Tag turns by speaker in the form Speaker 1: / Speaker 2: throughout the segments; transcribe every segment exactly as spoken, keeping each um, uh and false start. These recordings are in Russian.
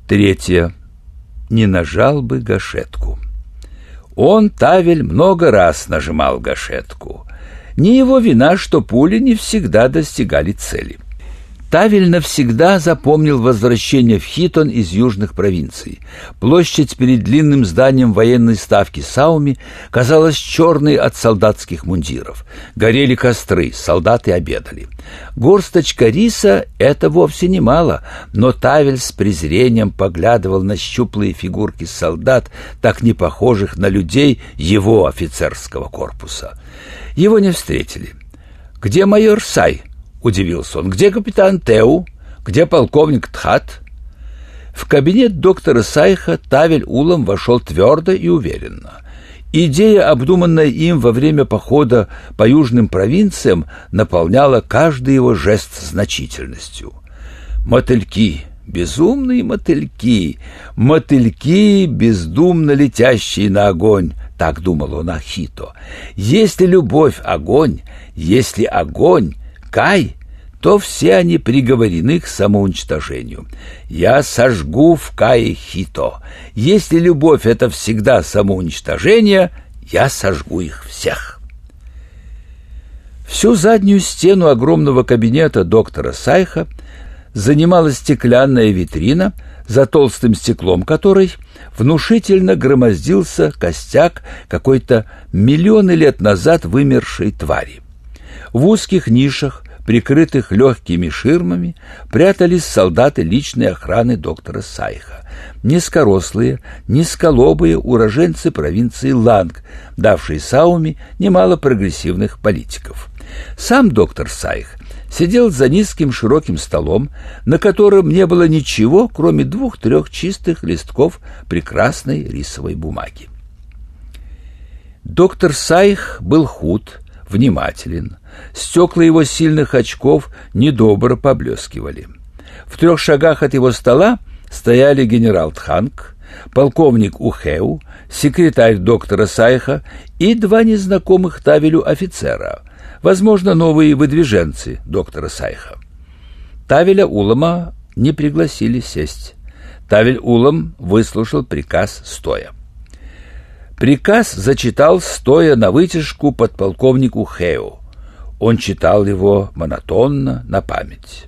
Speaker 1: Третье. Не нажал бы гашетку. Он, Тавель, много раз нажимал гашетку. Не его вина, что пули не всегда достигали цели. Тавель навсегда запомнил возвращение в Хитон из южных провинций. Площадь перед длинным зданием военной ставки Сауми казалась черной от солдатских мундиров. Горели костры, солдаты обедали. Горсточка риса — это вовсе не мало, но Тавель с презрением поглядывал на щуплые фигурки солдат, так не похожих на людей его офицерского корпуса. Его не встретили. «Где майор Сай?» — удивился он. «Где капитан Теу? Где полковник Тхат?» В кабинет доктора Сайха Тавель Улам вошел твердо и уверенно. Идея, обдуманная им во время похода по южным провинциям, наполняла каждый его жест значительностью. Мотыльки, безумные мотыльки, мотыльки, бездумно летящие на огонь, так думал он о Хито. Если любовь — огонь, если огонь — Кай, то все они приговорены к самоуничтожению. Я сожгу в Кае Хито. Если любовь — это всегда самоуничтожение, я сожгу их всех. Всю заднюю стену огромного кабинета доктора Сайха занимала стеклянная витрина, за толстым стеклом которой внушительно громоздился костяк какой-то миллионы лет назад вымершей твари. В узких нишах, прикрытых легкими ширмами, прятались солдаты личной охраны доктора Сайха, низкорослые, низколобые уроженцы провинции Ланг, давшие Сауми немало прогрессивных политиков. Сам доктор Сайх сидел за низким широким столом, на котором не было ничего, кроме двух-трех чистых листков прекрасной рисовой бумаги. Доктор Сайх был худ, внимателен. Стекла его сильных очков недобро поблескивали. В трех шагах от его стола стояли генерал Тханг, полковник Ухеу, секретарь доктора Сайха и два незнакомых Тавелю офицера, возможно, новые выдвиженцы доктора Сайха. Тавеля Улама не пригласили сесть. Тавель Улам выслушал приказ стоя. Приказ зачитал стоя на вытяжку подполковник Ухеу. Он читал его монотонно, на память.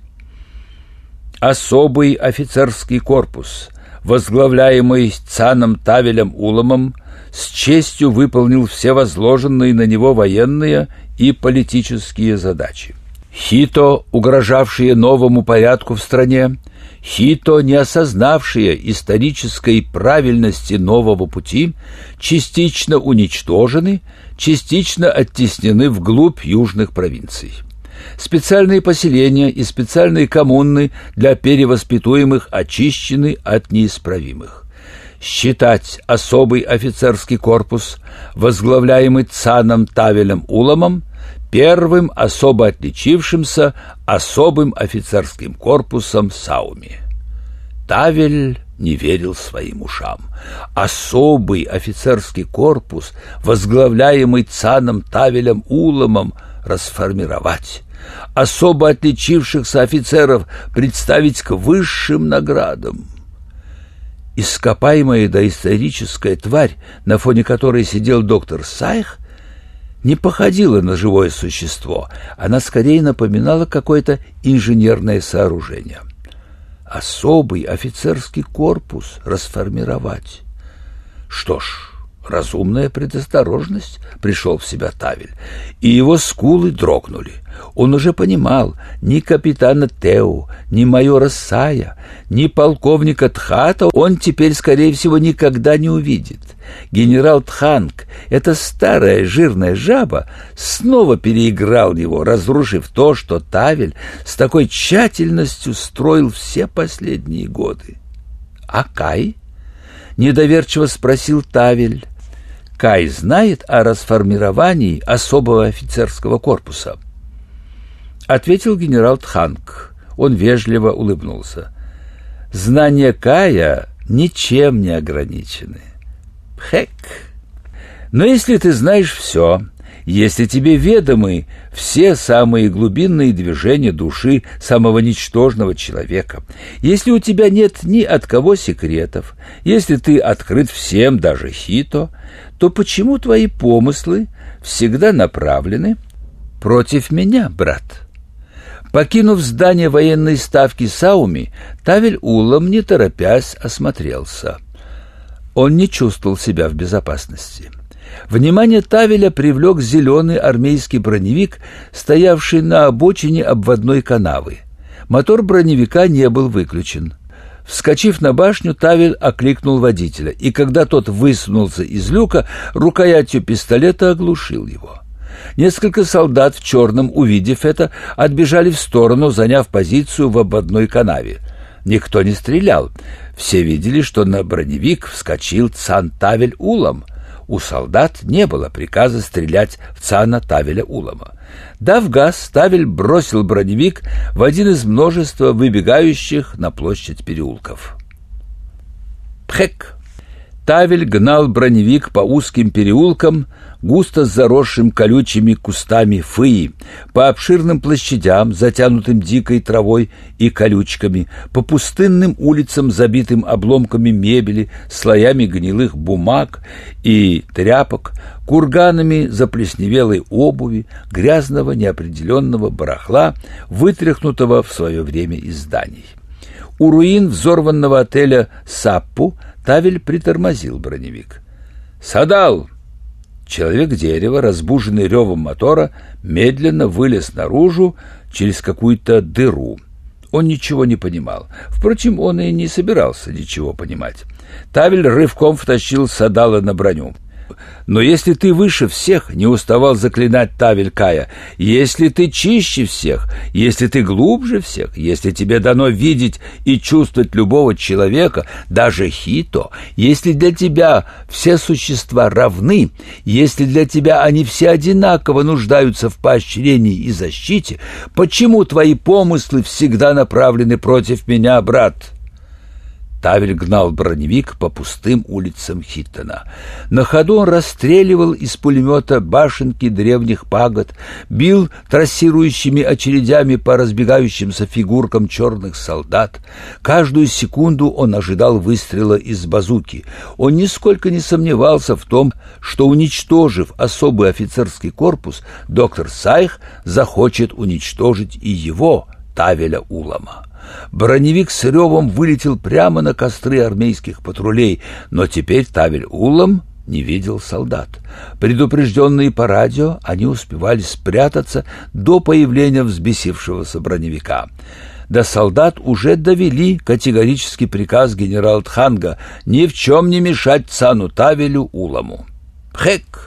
Speaker 1: Особый офицерский корпус, возглавляемый Цаном Тавелем Уламом, с честью выполнил все возложенные на него военные и политические задачи. Хито, угрожавшие новому порядку в стране, Хито, не осознавшие исторической правильности нового пути, частично уничтожены, частично оттеснены вглубь южных провинций. Специальные поселения и специальные коммуны для перевоспитуемых очищены от неисправимых. Считать особый офицерский корпус, возглавляемый Цаном Тавелем Уламом, первым особо отличившимся особым офицерским корпусом Сауми. Тавель не верил своим ушам. Особый офицерский корпус, возглавляемый Цаном Тавелем Уламом, расформировать, особо отличившихся офицеров представить к высшим наградам. Ископаемая доисторическая тварь, на фоне которой сидел доктор Сайх, не походила на живое существо, она скорее напоминала какое-то инженерное сооружение. Особый офицерский корпус расформировать. Что ж, разумная предосторожность, пришел в себя Тавель, и его скулы дрогнули. Он уже понимал, ни капитана Теу, ни майора Сая, ни полковника Тхата он теперь, скорее всего, никогда не увидит. Генерал Тханг, эта старая жирная жаба, снова переиграл его, разрушив то, что Тавель с такой тщательностью строил все последние годы. «А Кай?» — недоверчиво спросил Тавель. «Кай знает о расформировании особого офицерского корпуса?» Ответил генерал Тханг. Он вежливо улыбнулся. «Знания Кая ничем не ограничены. Хэк. Но если ты знаешь все, если тебе ведомы все самые глубинные движения души самого ничтожного человека, если у тебя нет ни от кого секретов, если ты открыт всем, даже Хито, то почему твои помыслы всегда направлены против меня, брат? Покинув здание военной ставки Сауми, Тавель-Улам, не торопясь, осмотрелся. Он не чувствовал себя в безопасности. Внимание Тавеля привлек зеленый армейский броневик, стоявший на обочине обводной канавы. Мотор броневика не был выключен. Вскочив на башню, Тавель окликнул водителя, и когда тот высунулся из люка, рукоятью пистолета оглушил его. Несколько солдат в черном, увидев это, отбежали в сторону, заняв позицию в обводной канаве. Никто не стрелял. Все видели, что на броневик вскочил Цан Тавель-Улам. У солдат не было приказа стрелять в Цана Тавеля-Улама. Дав газ, Тавель бросил броневик в один из множества выбегающих на площадь переулков. Пхэк! Тавель гнал броневик по узким переулкам, густо заросшим колючими кустами фыи, по обширным площадям, затянутым дикой травой и колючками, по пустынным улицам, забитым обломками мебели, слоями гнилых бумаг и тряпок, курганами заплесневелой обуви, грязного неопределенного барахла, вытряхнутого в свое время из зданий. У руин взорванного отеля «Саппу» Тавель притормозил броневик. «Садал!» Человек-дерево, разбуженный ревом мотора, медленно вылез наружу через какую-то дыру. Он ничего не понимал. Впрочем, он и не собирался ничего понимать. Тавель рывком втащил Садала на броню. «Но если ты выше всех, — не уставал заклинать Тавель Кая, — если ты чище всех, если ты глубже всех, если тебе дано видеть и чувствовать любого человека, даже Хито, если для тебя все существа равны, если для тебя они все одинаково нуждаются в поощрении и защите, почему твои помыслы всегда направлены против меня, брат?» Тавель гнал броневик по пустым улицам Хиттона. На ходу он расстреливал из пулемета башенки древних пагод, бил трассирующими очередями по разбегающимся фигуркам черных солдат. Каждую секунду он ожидал выстрела из базуки. Он нисколько не сомневался в том, что, уничтожив особый офицерский корпус, доктор Сайх захочет уничтожить и его, Тавеля-Улама. Броневик с ревом вылетел прямо на костры армейских патрулей, но теперь Тавель-Улам не видел солдат. Предупрежденные по радио, они успевали спрятаться до появления взбесившегося броневика. До солдат уже довели категорический приказ генерала Тханга ни в чем не мешать Цану Тавелю-Уламу. Хэк!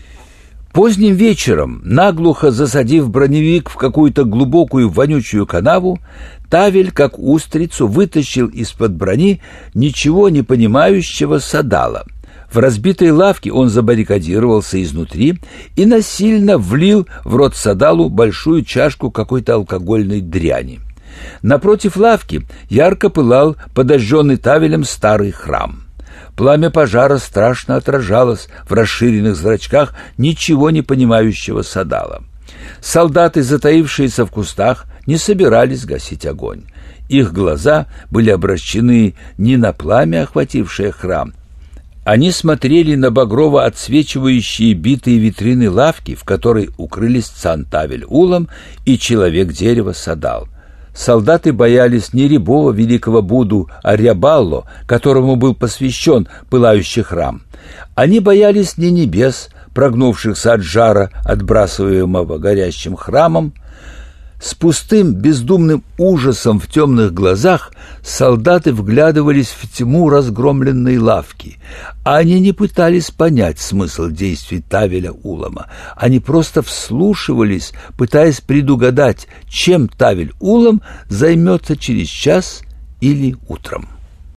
Speaker 1: Поздним вечером, наглухо засадив броневик в какую-то глубокую вонючую канаву, Тавель, как устрицу, вытащил из-под брони ничего не понимающего Садала. В разбитой лавке он забаррикадировался изнутри и насильно влил в рот Садалу большую чашку какой-то алкогольной дряни. Напротив лавки ярко пылал подожженный Тавелем старый храм. Пламя пожара страшно отражалось в расширенных зрачках ничего не понимающего Садала. Солдаты, затаившиеся в кустах, не собирались гасить огонь. Их глаза были обращены не на пламя, охватившее храм. Они смотрели на багрово отсвечивающие битые витрины лавки, в которой укрылись Цан Тавель-Улам и человек-дерево Садал. Солдаты боялись не рябого великого Будду, а Рябалло, которому был посвящен пылающий храм. Они боялись не небес, прогнувшихся от жара, отбрасываемого горящим храмом. С пустым, бездумным ужасом в темных глазах солдаты вглядывались в тьму разгромленной лавки. Они не пытались понять смысл действий Тавеля-Улама. Они просто вслушивались, пытаясь предугадать, чем Тавель-Улам займется через час или утром.